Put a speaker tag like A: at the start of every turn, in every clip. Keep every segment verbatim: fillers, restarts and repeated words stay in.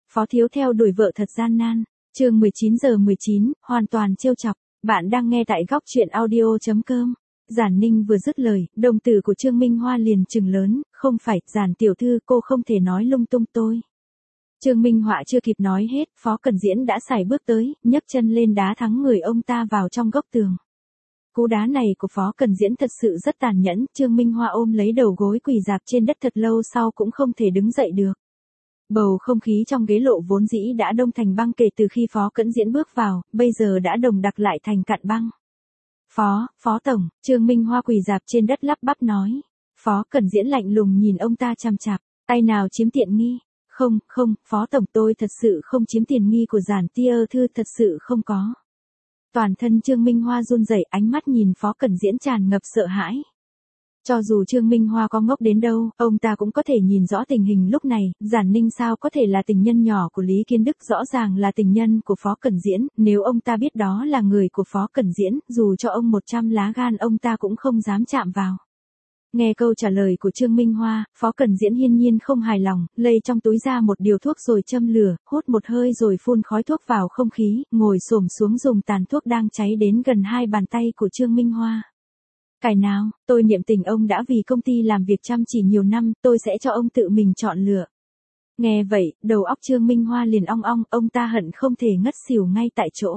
A: Phó Thiếu theo đuổi vợ thật gian nan. Chương mười chín giờ mười chín, hoàn toàn trêu chọc. Bạn đang nghe tại góc truyện audio chấm com. Giản Ninh vừa dứt lời, đồng tử của Trương Minh Hoa liền trừng lớn, không phải, Giản tiểu thư, cô không thể nói lung tung tôi. Trương Minh Họa chưa kịp nói hết, Phó Cẩn Diễn đã sải bước tới, nhấc chân lên đá thắng người ông ta vào trong góc tường. Cú đá này của Phó Cẩn Diễn thật sự rất tàn nhẫn, Trương Minh Hoa ôm lấy đầu gối quỳ rạp trên đất thật lâu sau cũng không thể đứng dậy được. Bầu không khí trong ghế lộ vốn dĩ đã đông thành băng kể từ khi Phó Cẩn Diễn bước vào, bây giờ đã đồng đặc lại thành cặn băng. Phó, Phó Tổng, Trương Minh Hoa quỳ rạp trên đất lắp bắp nói. Phó Cẩn Diễn lạnh lùng nhìn ông ta chằm chằm, tay nào chiếm tiện nghi. Không, không, Phó Tổng, tôi thật sự không chiếm tiền nghi của Giản tia thư, thật sự không có. Toàn thân Trương Minh Hoa run rẩy, ánh mắt nhìn Phó Cẩn Diễn tràn ngập sợ hãi. Cho dù Trương Minh Hoa có ngốc đến đâu, ông ta cũng có thể nhìn rõ tình hình lúc này, Giản Ninh sao có thể là tình nhân nhỏ của Lý Kiến Đức, rõ ràng là tình nhân của Phó Cẩn Diễn, nếu ông ta biết đó là người của Phó Cẩn Diễn, dù cho ông một trăm lá gan ông ta cũng không dám chạm vào. Nghe câu trả lời của Trương Minh Hoa, Phó Cẩn Diễn hiên nhiên không hài lòng, lấy trong túi ra một điều thuốc rồi châm lửa, hút một hơi rồi phun khói thuốc vào không khí, ngồi xổm xuống dùng tàn thuốc đang cháy đến gần hai bàn tay của Trương Minh Hoa. Cái nào, tôi niệm tình ông đã vì công ty làm việc chăm chỉ nhiều năm, tôi sẽ cho ông tự mình chọn lựa. Nghe vậy, đầu óc Trương Minh Hoa liền ong ong, ông ta hận không thể ngất xỉu ngay tại chỗ.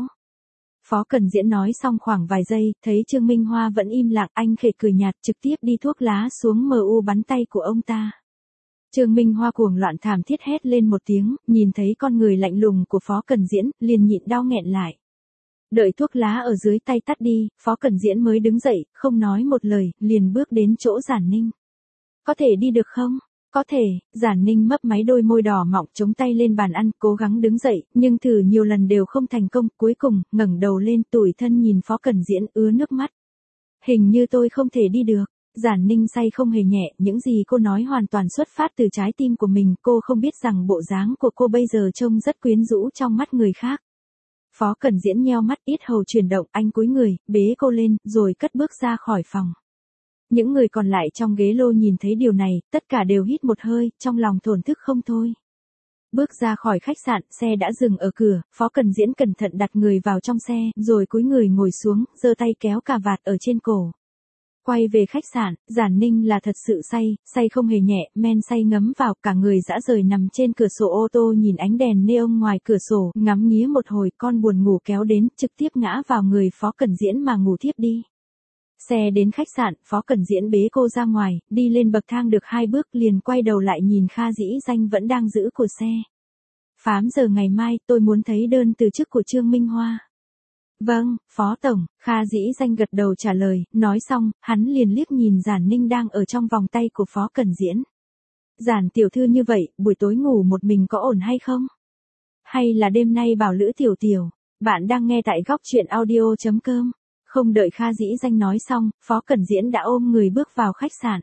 A: Phó Cẩn Diễn nói xong khoảng vài giây, thấy Trương Minh Hoa vẫn im lặng, anh khẽ cười nhạt trực tiếp đi thuốc lá xuống mờ u bắn tay của ông ta. Trương Minh Hoa cuồng loạn thảm thiết hét lên một tiếng, nhìn thấy con người lạnh lùng của Phó Cẩn Diễn, liền nhịn đau nghẹn lại. Đợi thuốc lá ở dưới tay tắt đi, Phó Cẩn Diễn mới đứng dậy, không nói một lời, liền bước đến chỗ Giản Ninh. Có thể đi được không? Có thể, Giản Ninh mấp máy đôi môi đỏ mọng chống tay lên bàn ăn, cố gắng đứng dậy, nhưng thử nhiều lần đều không thành công, cuối cùng, ngẩng đầu lên tủi thân nhìn Phó Cẩn Diễn ứa nước mắt. Hình như tôi không thể đi được. Giản Ninh say không hề nhẹ, những gì cô nói hoàn toàn xuất phát từ trái tim của mình, cô không biết rằng bộ dáng của cô bây giờ trông rất quyến rũ trong mắt người khác. Phó Cẩn Diễn nheo mắt, yết hầu chuyển động, anh cúi người, bế cô lên, rồi cất bước ra khỏi phòng. Những người còn lại trong ghế lô nhìn thấy điều này, tất cả đều hít một hơi, trong lòng thổn thức không thôi. Bước ra khỏi khách sạn, xe đã dừng ở cửa, Phó Cẩn Diễn cẩn thận đặt người vào trong xe, rồi cúi người ngồi xuống, giơ tay kéo cà vạt ở trên cổ. Quay về khách sạn, Giản Ninh là thật sự say, say không hề nhẹ, men say ngấm vào, cả người dã rời nằm trên cửa sổ ô tô nhìn ánh đèn neon ngoài cửa sổ, ngắm nghía một hồi, con buồn ngủ kéo đến, trực tiếp ngã vào người Phó Cẩn Diễn mà ngủ thiếp đi. Xe đến khách sạn, Phó Cẩn Diễn bế cô ra ngoài, đi lên bậc thang được hai bước liền quay đầu lại nhìn Kha Dĩ Danh vẫn đang giữ của xe. Phám giờ ngày mai, tôi muốn thấy đơn từ chức của Trương Minh Hoa. Vâng, Phó Tổng, Kha Dĩ Danh gật đầu trả lời, nói xong, hắn liền liếc nhìn Giản Ninh đang ở trong vòng tay của Phó Cẩn Diễn. Giản tiểu thư như vậy, buổi tối ngủ một mình có ổn hay không? Hay là đêm nay bảo Lữ tiểu tiểu? Bạn đang nghe tại góc truyện audio chấm com. Không đợi Kha Dĩ Danh nói xong, Phó Cẩn Diễn đã ôm người bước vào khách sạn.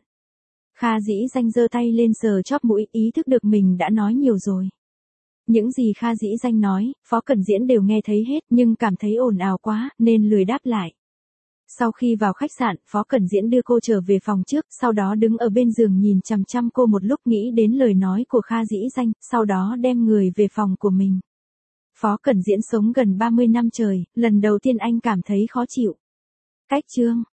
A: Kha Dĩ Danh giơ tay lên sờ chóp mũi, ý thức được mình đã nói nhiều rồi. Những gì Kha Dĩ Danh nói, Phó Cẩn Diễn đều nghe thấy hết, nhưng cảm thấy ồn ào quá, nên lười đáp lại. Sau khi vào khách sạn, Phó Cẩn Diễn đưa cô trở về phòng trước, sau đó đứng ở bên giường nhìn chằm chằm cô một lúc, nghĩ đến lời nói của Kha Dĩ Danh, sau đó đem người về phòng của mình. Phó Cẩn Diễn sống gần ba mươi năm trời, lần đầu tiên anh cảm thấy khó chịu. Cách chương